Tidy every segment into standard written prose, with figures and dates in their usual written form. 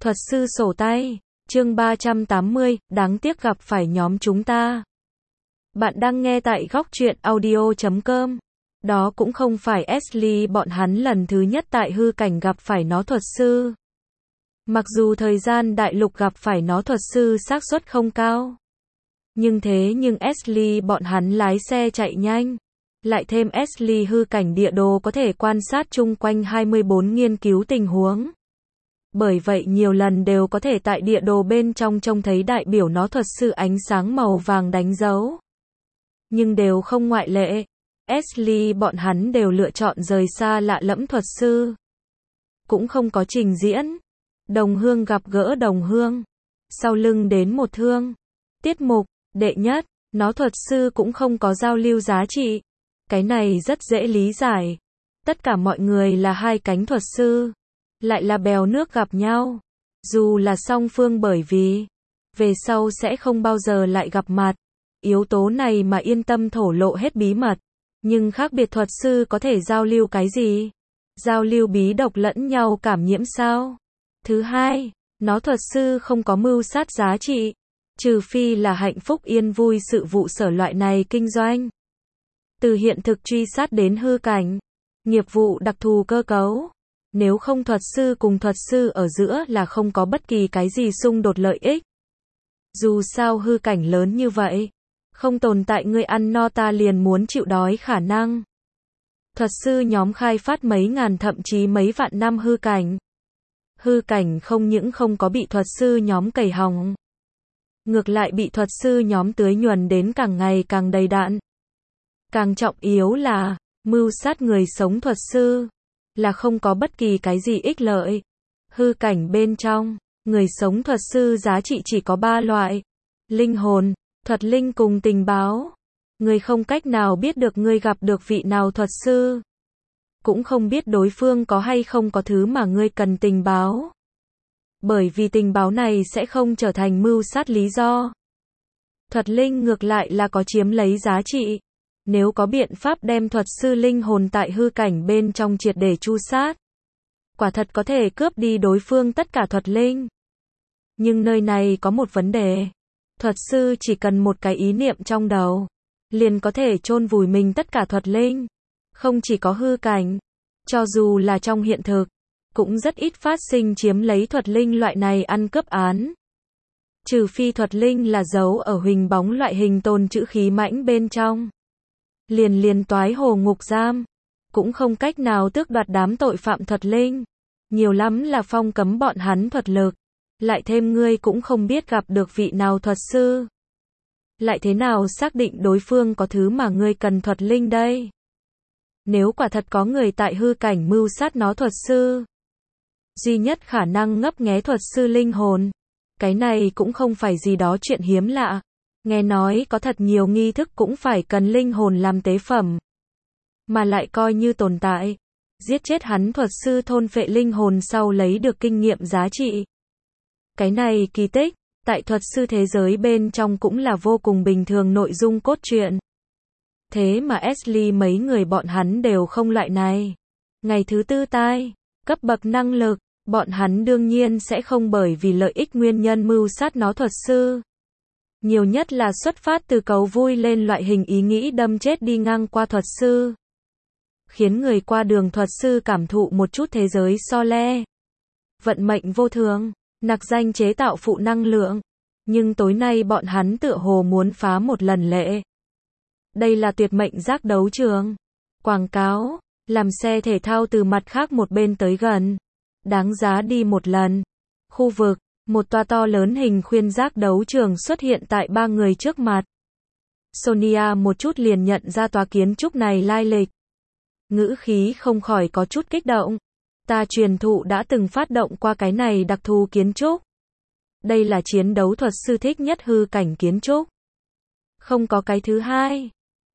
Thuật sư sổ tay, chương 380, đáng tiếc gặp phải nhóm chúng ta. Bạn đang nghe tại góc truyện audio.com. Đó cũng không phải Ashley bọn hắn lần thứ nhất tại hư cảnh gặp phải nó thuật sư. Mặc dù thời gian đại lục gặp phải nó thuật sư xác suất không cao. Nhưng Ashley bọn hắn lái xe chạy nhanh. Lại thêm Ashley hư cảnh địa đồ có thể quan sát chung quanh 24 nghiên cứu tình huống. Bởi vậy nhiều lần đều có thể tại địa đồ bên trong trông thấy đại biểu nó thuật sư ánh sáng màu vàng đánh dấu. Nhưng đều không ngoại lệ. Ashley bọn hắn đều lựa chọn rời xa lạ lẫm thuật sư. Cũng không có trình diễn. Đồng hương gặp gỡ đồng hương. Sau lưng đến một thương. Tiết mục, đệ nhất, nó thuật sư cũng không có giao lưu giá trị. Cái này rất dễ lý giải. Tất cả mọi người là hai cánh thuật sư. Lại là bèo nước gặp nhau. Dù là song phương bởi vì về sau sẽ không bao giờ lại gặp mặt. Yếu tố này mà yên tâm thổ lộ hết bí mật. Nhưng khác biệt thuật sư có thể giao lưu cái gì? Giao lưu bí độc lẫn nhau cảm nhiễm sao? Thứ hai, nó thuật sư không có mưu sát giá trị. Trừ phi là hạnh phúc yên vui sự vụ sở loại này kinh doanh. Từ hiện thực truy sát đến hư cảnh. Nghiệp vụ đặc thù cơ cấu. Nếu không thuật sư cùng thuật sư ở giữa là không có bất kỳ cái gì xung đột lợi ích. Dù sao hư cảnh lớn như vậy. Không tồn tại người ăn no ta liền muốn chịu đói khả năng. Thuật sư nhóm khai phát mấy ngàn thậm chí mấy vạn năm hư cảnh. Hư cảnh không những không có bị thuật sư nhóm cày hỏng. Ngược lại bị thuật sư nhóm tưới nhuần đến càng ngày càng đầy đặn. Càng trọng yếu là, mưu sát người sống thuật sư. Là không có bất kỳ cái gì ích lợi. Hư cảnh bên trong, người sống thuật sư giá trị chỉ có 3 loại. Linh hồn, thuật linh cùng tình báo. Người không cách nào biết được người gặp được vị nào thuật sư. Cũng không biết đối phương có hay không có thứ mà ngươi cần tình báo. Bởi vì tình báo này sẽ không trở thành mưu sát lý do. Thuật linh ngược lại là có chiếm lấy giá trị. Nếu có biện pháp đem thuật sư linh hồn tại hư cảnh bên trong triệt để tru sát. Quả thật có thể cướp đi đối phương tất cả thuật linh. Nhưng nơi này có một vấn đề. Thuật sư chỉ cần một cái ý niệm trong đầu. Liền có thể chôn vùi mình tất cả thuật linh. Không chỉ có hư cảnh. Cho dù là trong hiện thực. Cũng rất ít phát sinh chiếm lấy thuật linh loại này ăn cướp án. Trừ phi thuật linh là giấu ở huỳnh bóng loại hình tồn trữ khí mãnh bên trong. Liền toái hồ ngục giam. Cũng không cách nào tước đoạt đám tội phạm thuật linh. Nhiều lắm là phong cấm bọn hắn thuật lực. Lại thêm ngươi cũng không biết gặp được vị nào thuật sư. Lại thế nào xác định đối phương có thứ mà ngươi cần thuật linh đây? Nếu quả thật có người tại hư cảnh mưu sát nó thuật sư. Duy nhất khả năng ngấp nghé thuật sư linh hồn. Cái này cũng không phải gì đó chuyện hiếm lạ. Nghe nói có thật nhiều nghi thức cũng phải cần linh hồn làm tế phẩm. Mà lại coi như tồn tại. Giết chết hắn thuật sư thôn phệ linh hồn sau lấy được kinh nghiệm giá trị. Cái này kỳ tích, tại thuật sư thế giới bên trong cũng là vô cùng bình thường nội dung cốt truyện. Thế mà Ashley mấy người bọn hắn đều không loại này. Ngày thứ tư tai, cấp bậc năng lực, bọn hắn đương nhiên sẽ không bởi vì lợi ích nguyên nhân mưu sát nó thuật sư. Nhiều nhất là xuất phát từ cầu vui lên loại hình ý nghĩ đâm chết đi ngang qua thuật sư. Khiến người qua đường thuật sư cảm thụ một chút thế giới so le. Vận mệnh vô thường, nặc danh chế tạo phụ năng lượng. Nhưng tối nay bọn hắn tựa hồ muốn phá một lần lệ. Đây là tuyệt mệnh giác đấu trường. Quảng cáo, làm xe thể thao từ mặt khác một bên tới gần. Đáng giá đi một lần. Khu vực, một toa to lớn hình khuyên giác đấu trường xuất hiện tại ba người trước mặt. Sonia một chút liền nhận ra tòa kiến trúc này lai lịch. Ngữ khí không khỏi có chút kích động. Ta truyền thụ đã từng phát động qua cái này đặc thù kiến trúc. Đây là chiến đấu thuật sư thích nhất hư cảnh kiến trúc. Không có cái thứ hai.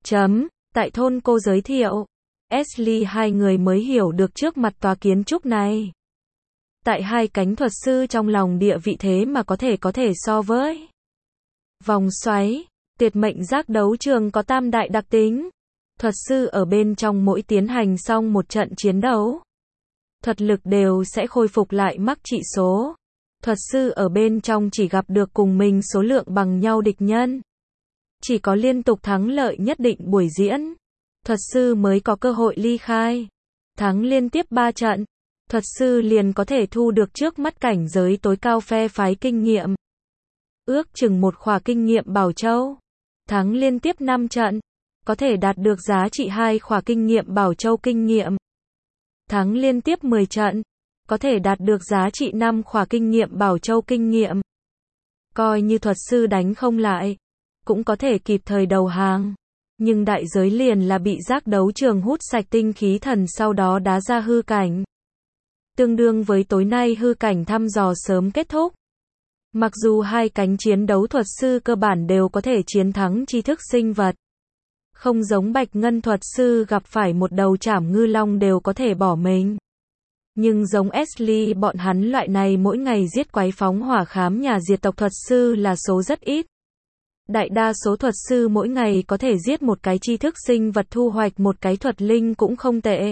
Tại thôn cô giới thiệu. Ashley hai người mới hiểu được trước mặt tòa kiến trúc này. Tại hai cánh thuật sư trong lòng địa vị thế mà có thể so với. Vòng xoáy, tuyệt mệnh giác đấu trường có tam đại đặc tính. Thuật sư ở bên trong mỗi tiến hành xong một trận chiến đấu. Thuật lực đều sẽ khôi phục lại mắc trị số. Thuật sư ở bên trong chỉ gặp được cùng mình số lượng bằng nhau địch nhân. Chỉ có liên tục thắng lợi nhất định buổi diễn, thuật sư mới có cơ hội ly khai. Thắng liên tiếp 3 trận, thuật sư liền có thể thu được trước mắt cảnh giới tối cao phe phái kinh nghiệm. Ước chừng một khỏa kinh nghiệm bảo châu. Thắng liên tiếp 5 trận, có thể đạt được giá trị 2 khỏa kinh nghiệm bảo châu kinh nghiệm. Thắng liên tiếp 10 trận, có thể đạt được giá trị 5 khỏa kinh nghiệm bảo châu kinh nghiệm. Coi như thuật sư đánh không lại, cũng có thể kịp thời đầu hàng. Nhưng đại giới liền là bị giác đấu trường hút sạch tinh khí thần sau đó đá ra hư cảnh. Tương đương với tối nay hư cảnh thăm dò sớm kết thúc. Mặc dù hai cánh chiến đấu thuật sư cơ bản đều có thể chiến thắng tri thức sinh vật. Không giống Bạch Ngân thuật sư gặp phải một đầu trảm ngư long đều có thể bỏ mình. Nhưng giống Ashley bọn hắn loại này mỗi ngày giết quái phóng hỏa khám nhà diệt tộc thuật sư là số rất ít. Đại đa số thuật sư mỗi ngày có thể giết một cái tri thức sinh vật thu hoạch một cái thuật linh cũng không tệ.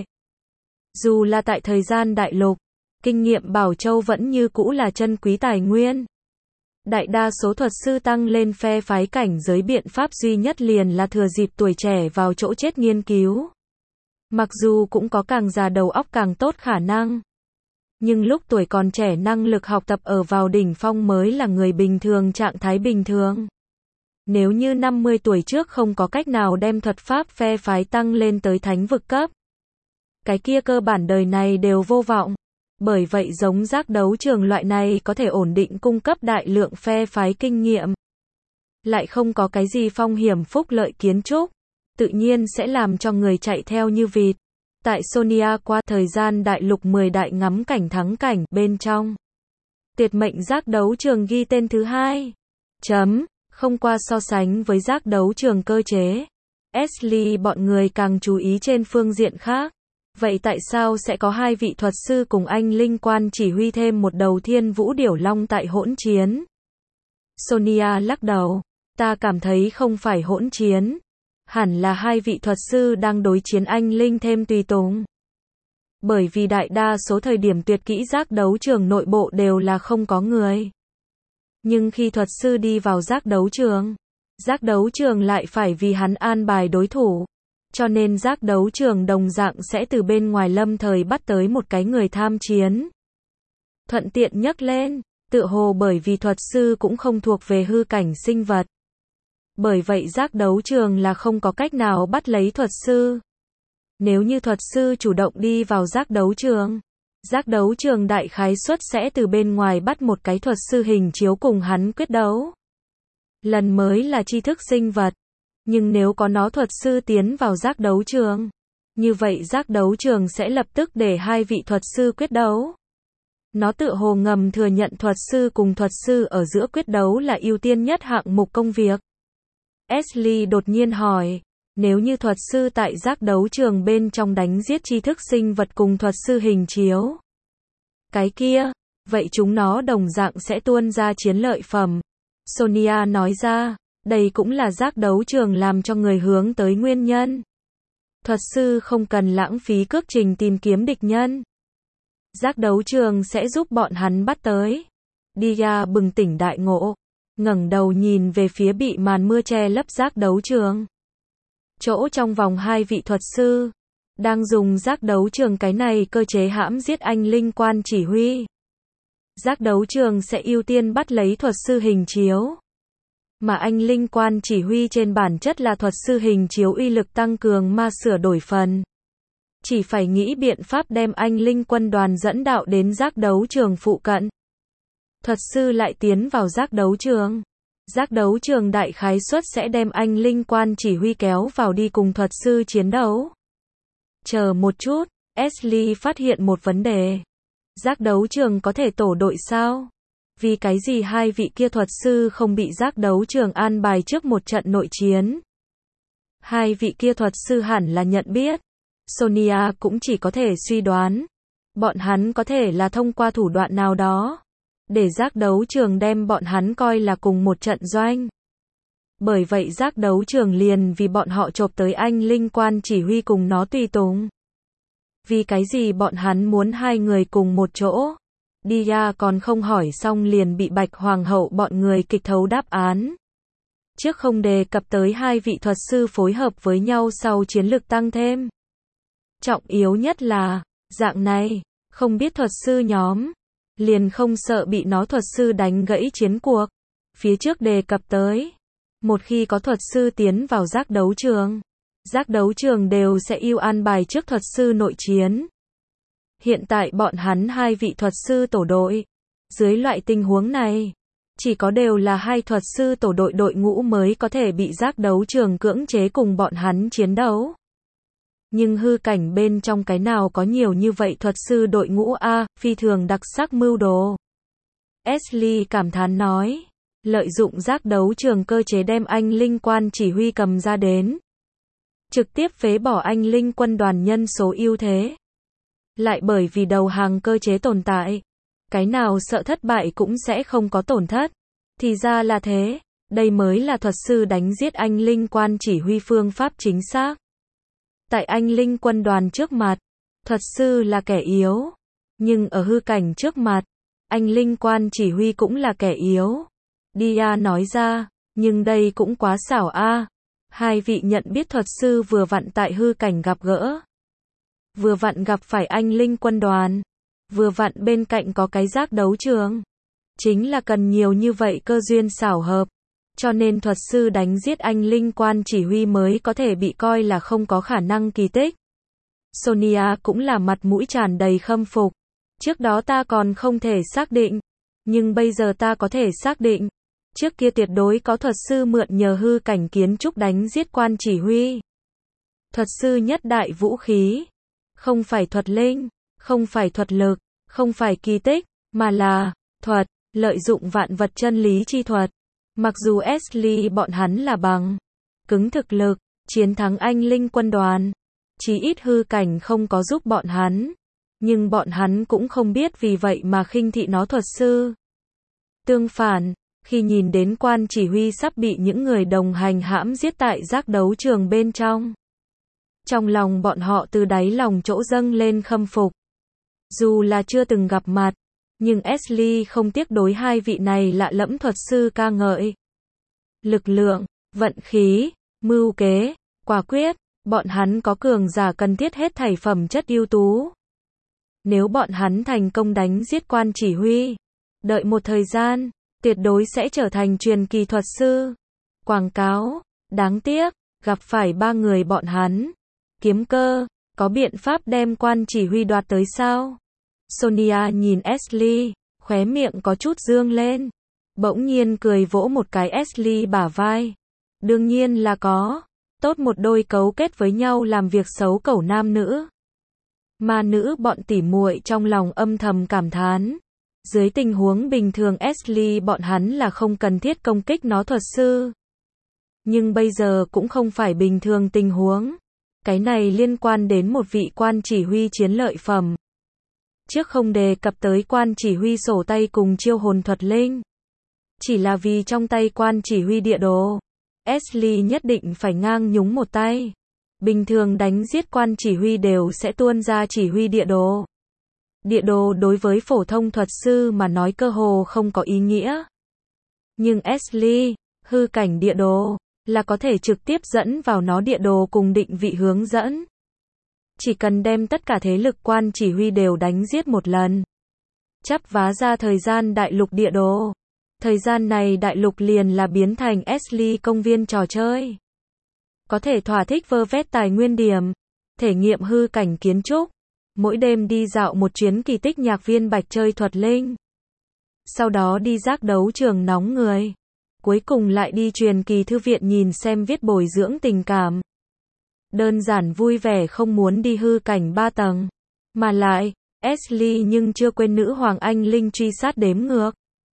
Dù là tại thời gian đại lục, kinh nghiệm bảo châu vẫn như cũ là chân quý tài nguyên. Đại đa số thuật sư tăng lên phe phái cảnh giới biện pháp duy nhất liền là thừa dịp tuổi trẻ vào chỗ chết nghiên cứu. Mặc dù cũng có càng già đầu óc càng tốt khả năng. Nhưng lúc tuổi còn trẻ năng lực học tập ở vào đỉnh phong mới là người bình thường trạng thái bình thường. Nếu như 50 tuổi trước không có cách nào đem thuật pháp phe phái tăng lên tới thánh vực cấp, cái kia cơ bản đời này đều vô vọng. Bởi vậy giống giác đấu trường loại này có thể ổn định cung cấp đại lượng phe phái kinh nghiệm. Lại không có cái gì phong hiểm phúc lợi kiến trúc, tự nhiên sẽ làm cho người chạy theo như vịt. Tại Sonia qua thời gian đại lục 10 đại ngắm cảnh thắng cảnh bên trong. Tuyệt mệnh giác đấu trường ghi tên thứ 2. Không qua so sánh với giác đấu trường cơ chế. Ashley bọn người càng chú ý trên phương diện khác. Vậy tại sao sẽ có hai vị thuật sư cùng anh linh quan chỉ huy thêm một đầu thiên vũ điểu long tại hỗn chiến? Sonia lắc đầu. Ta cảm thấy không phải hỗn chiến. Hẳn là hai vị thuật sư đang đối chiến anh linh thêm tùy tùng. Bởi vì đại đa số thời điểm tuyệt kỹ giác đấu trường nội bộ đều là không có người. Nhưng khi thuật sư đi vào giác đấu trường lại phải vì hắn an bài đối thủ. Cho nên giác đấu trường đồng dạng sẽ từ bên ngoài lâm thời bắt tới một cái người tham chiến. Thuận tiện nhắc lên, tựa hồ bởi vì thuật sư cũng không thuộc về hư cảnh sinh vật. Bởi vậy giác đấu trường là không có cách nào bắt lấy thuật sư. Nếu như thuật sư chủ động đi vào giác đấu trường đại khái suất sẽ từ bên ngoài bắt một cái thuật sư hình chiếu cùng hắn quyết đấu. Lần mới là tri thức sinh vật. Nhưng nếu có nó thuật sư tiến vào giác đấu trường, như vậy giác đấu trường sẽ lập tức để hai vị thuật sư quyết đấu. Nó tựa hồ ngầm thừa nhận thuật sư cùng thuật sư ở giữa quyết đấu là ưu tiên nhất hạng mục công việc. Ashley đột nhiên hỏi, nếu như thuật sư tại giác đấu trường bên trong đánh giết tri thức sinh vật cùng thuật sư hình chiếu. Cái kia, vậy chúng nó đồng dạng sẽ tuôn ra chiến lợi phẩm. Sonia nói ra. Đây cũng là giác đấu trường làm cho người hướng tới nguyên nhân. Thuật sư không cần lãng phí cước trình tìm kiếm địch nhân. Giác đấu trường sẽ giúp bọn hắn bắt tới. Dia bừng tỉnh đại ngộ, ngẩng đầu nhìn về phía bị màn mưa che lấp giác đấu trường. Chỗ trong vòng hai vị thuật sư đang dùng giác đấu trường cái này cơ chế hãm giết anh linh quan chỉ huy. Giác đấu trường sẽ ưu tiên bắt lấy thuật sư hình chiếu. Mà anh linh quan chỉ huy trên bản chất là thuật sư hình chiếu uy lực tăng cường mà sửa đổi phần. Chỉ phải nghĩ biện pháp đem anh linh quân đoàn dẫn đạo đến giác đấu trường phụ cận. Thuật sư lại tiến vào giác đấu trường. Giác đấu trường đại khái suất sẽ đem anh linh quan chỉ huy kéo vào đi cùng thuật sư chiến đấu. Chờ một chút, Ashley phát hiện một vấn đề. Giác đấu trường có thể tổ đội sao? Vì cái gì hai vị kia thuật sư không bị giác đấu trường an bài trước một trận nội chiến? Hai vị kia thuật sư hẳn là nhận biết. Sonia cũng chỉ có thể suy đoán. Bọn hắn có thể là thông qua thủ đoạn nào đó. Để giác đấu trường đem bọn hắn coi là cùng một trận doanh. Bởi vậy giác đấu trường liền vì bọn họ chộp tới anh linh quan chỉ huy cùng nó tùy tùng. Vì cái gì bọn hắn muốn hai người cùng một chỗ? Dia còn không hỏi xong liền bị Bạch Hoàng hậu bọn người kịch thấu đáp án. Trước không đề cập tới hai vị thuật sư phối hợp với nhau sau chiến lực tăng thêm. Trọng yếu nhất là, dạng này, không biết thuật sư nhóm, liền không sợ bị nó thuật sư đánh gãy chiến cuộc. Phía trước đề cập tới, một khi có thuật sư tiến vào giác đấu trường đều sẽ ưu an bài trước thuật sư nội chiến. Hiện tại bọn hắn hai vị thuật sư tổ đội. Dưới loại tình huống này, chỉ có đều là hai thuật sư tổ đội đội ngũ mới có thể bị giác đấu trường cưỡng chế cùng bọn hắn chiến đấu. Nhưng hư cảnh bên trong cái nào có nhiều như vậy thuật sư đội ngũ A, phi thường đặc sắc mưu đồ. Ashley cảm thán nói, lợi dụng giác đấu trường cơ chế đem anh linh quan chỉ huy cầm ra đến. Trực tiếp phế bỏ anh linh quân đoàn nhân số ưu thế. Lại bởi vì đầu hàng cơ chế tồn tại, cái nào sợ thất bại cũng sẽ không có tổn thất. Thì ra là thế, đây mới là thuật sư đánh giết anh linh quan chỉ huy phương pháp chính xác. Tại anh linh quân đoàn trước mặt, thuật sư là kẻ yếu. Nhưng ở hư cảnh trước mặt, anh linh quan chỉ huy cũng là kẻ yếu. Dia nói ra, nhưng đây cũng quá xảo a. Hai vị nhận biết thuật sư vừa vặn tại hư cảnh gặp gỡ. Vừa vặn gặp phải anh linh quân đoàn. Vừa vặn bên cạnh có cái giác đấu trường. Chính là cần nhiều như vậy cơ duyên xảo hợp. Cho nên thuật sư đánh giết anh linh quan chỉ huy mới có thể bị coi là không có khả năng kỳ tích. Sonia cũng là mặt mũi tràn đầy khâm phục. Trước đó ta còn không thể xác định. Nhưng bây giờ ta có thể xác định. Trước kia tuyệt đối có thuật sư mượn nhờ hư cảnh kiến trúc đánh giết quan chỉ huy. Thuật sư nhất đại vũ khí. Không phải thuật linh, không phải thuật lực, không phải kỳ tích, mà là thuật, lợi dụng vạn vật chân lý chi thuật. Mặc dù Ashley bọn hắn là bằng cứng thực lực, chiến thắng anh linh quân đoàn. Chí ít hư cảnh không có giúp bọn hắn. Nhưng bọn hắn cũng không biết vì vậy mà khinh thị nó thuật sư. Tương phản, khi nhìn đến quan chỉ huy sắp bị những người đồng hành hãm giết tại giác đấu trường bên trong. Trong lòng bọn họ từ đáy lòng chỗ dâng lên khâm phục. Dù là chưa từng gặp mặt, nhưng Ashley không tiếc đối hai vị này lạ lẫm thuật sư ca ngợi. Lực lượng, vận khí, mưu kế, quả quyết, bọn hắn có cường giả cần thiết hết thảy phẩm chất ưu tú. Nếu bọn hắn thành công đánh giết quan chỉ huy, đợi một thời gian, tuyệt đối sẽ trở thành truyền kỳ thuật sư. Quảng cáo, đáng tiếc, gặp phải ba người bọn hắn. Kiếm cơ, có biện pháp đem quan chỉ huy đoạt tới sao? Sonia nhìn Ashley, khóe miệng có chút dương lên. Bỗng nhiên cười vỗ một cái Ashley bả vai. Đương nhiên là có. Tốt một đôi cấu kết với nhau làm việc xấu cẩu nam nữ. Mà nữ bọn tỉ muội trong lòng âm thầm cảm thán. Dưới tình huống bình thường Ashley bọn hắn là không cần thiết công kích nó thuật sư. Nhưng bây giờ cũng không phải bình thường tình huống. Cái này liên quan đến một vị quan chỉ huy chiến lợi phẩm. Trước không đề cập tới quan chỉ huy sổ tay cùng chiêu hồn thuật linh. Chỉ là vì trong tay quan chỉ huy địa đồ, Ashley nhất định phải ngang nhúng một tay. Bình thường đánh giết quan chỉ huy đều sẽ tuôn ra chỉ huy địa đồ. Địa đồ đối với phổ thông thuật sư mà nói cơ hồ không có ý nghĩa. Nhưng Ashley, hư cảnh địa đồ, là có thể trực tiếp dẫn vào nó địa đồ cùng định vị hướng dẫn. Chỉ cần đem tất cả thế lực quan chỉ huy đều đánh giết một lần. Chắp vá ra thời gian đại lục địa đồ. Thời gian này đại lục liền là biến thành Ashley công viên trò chơi. Có thể thỏa thích vơ vét tài nguyên điểm. Thể nghiệm hư cảnh kiến trúc. Mỗi đêm đi dạo một chuyến kỳ tích nhạc viên bạch chơi thuật linh. Sau đó đi giác đấu trường nóng người. Cuối cùng lại đi truyền kỳ thư viện nhìn xem viết bồi dưỡng tình cảm. Đơn giản vui vẻ không muốn đi hư cảnh 3 tầng. Mà lại, Ashley nhưng chưa quên nữ hoàng anh linh truy sát đếm ngược.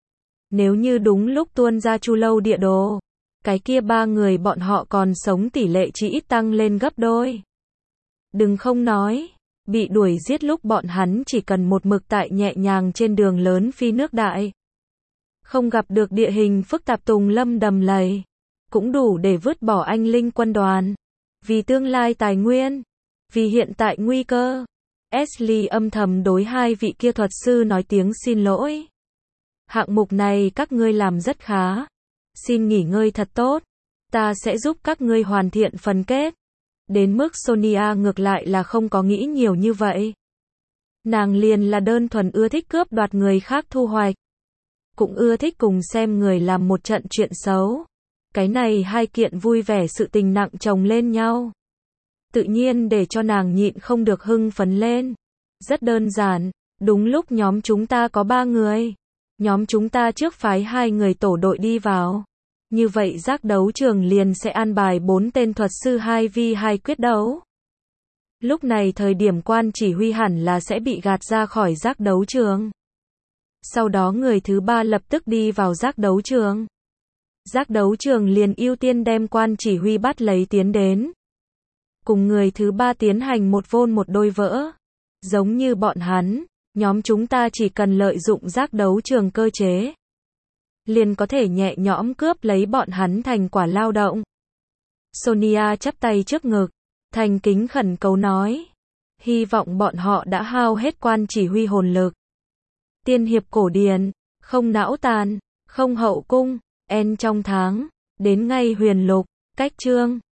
Nếu như đúng lúc tuôn ra chu lâu địa đồ, cái kia ba người bọn họ còn sống tỷ lệ chỉ ít tăng lên gấp đôi. Đừng không nói, bị đuổi giết lúc bọn hắn chỉ cần một mực tại nhẹ nhàng trên đường lớn phi nước đại. Không gặp được địa hình phức tạp tùng lâm đầm lầy, cũng đủ để vứt bỏ anh linh quân đoàn. Vì tương lai tài nguyên, vì hiện tại nguy cơ, Ashley âm thầm đối hai vị kia thuật sư nói tiếng xin lỗi. Hạng mục này các ngươi làm rất khá. Xin nghỉ ngơi thật tốt. Ta sẽ giúp các ngươi hoàn thiện phần kết. Đến mức Sonia ngược lại là không có nghĩ nhiều như vậy. Nàng liền là đơn thuần ưa thích cướp đoạt người khác thu hoạch. Cũng ưa thích cùng xem người làm một trận chuyện xấu. Cái này hai kiện vui vẻ sự tình nặng chồng lên nhau. Tự nhiên để cho nàng nhịn không được hưng phấn lên. Rất đơn giản, đúng lúc nhóm chúng ta có 3 người. Nhóm chúng ta trước phái 2 người tổ đội đi vào. Như vậy giác đấu trường liền sẽ an bài 4 tên thuật sư 2v2 quyết đấu. Lúc này thời điểm quan chỉ huy hẳn là sẽ bị gạt ra khỏi giác đấu trường. Sau đó người thứ 3 lập tức đi vào giác đấu trường. Giác đấu trường liền ưu tiên đem quan chỉ huy bắt lấy tiến đến. Cùng người thứ 3 tiến hành một vôn một đôi vỡ. Giống như bọn hắn, nhóm chúng ta chỉ cần lợi dụng giác đấu trường cơ chế. Liền có thể nhẹ nhõm cướp lấy bọn hắn thành quả lao động. Sonia chắp tay trước ngực, thành kính khẩn cầu nói. Hy vọng bọn họ đã hao hết quan chỉ huy hồn lực. Tiên hiệp cổ điển, không não tàn, không hậu cung, en trong tháng, đến ngay huyền lục, cách chương.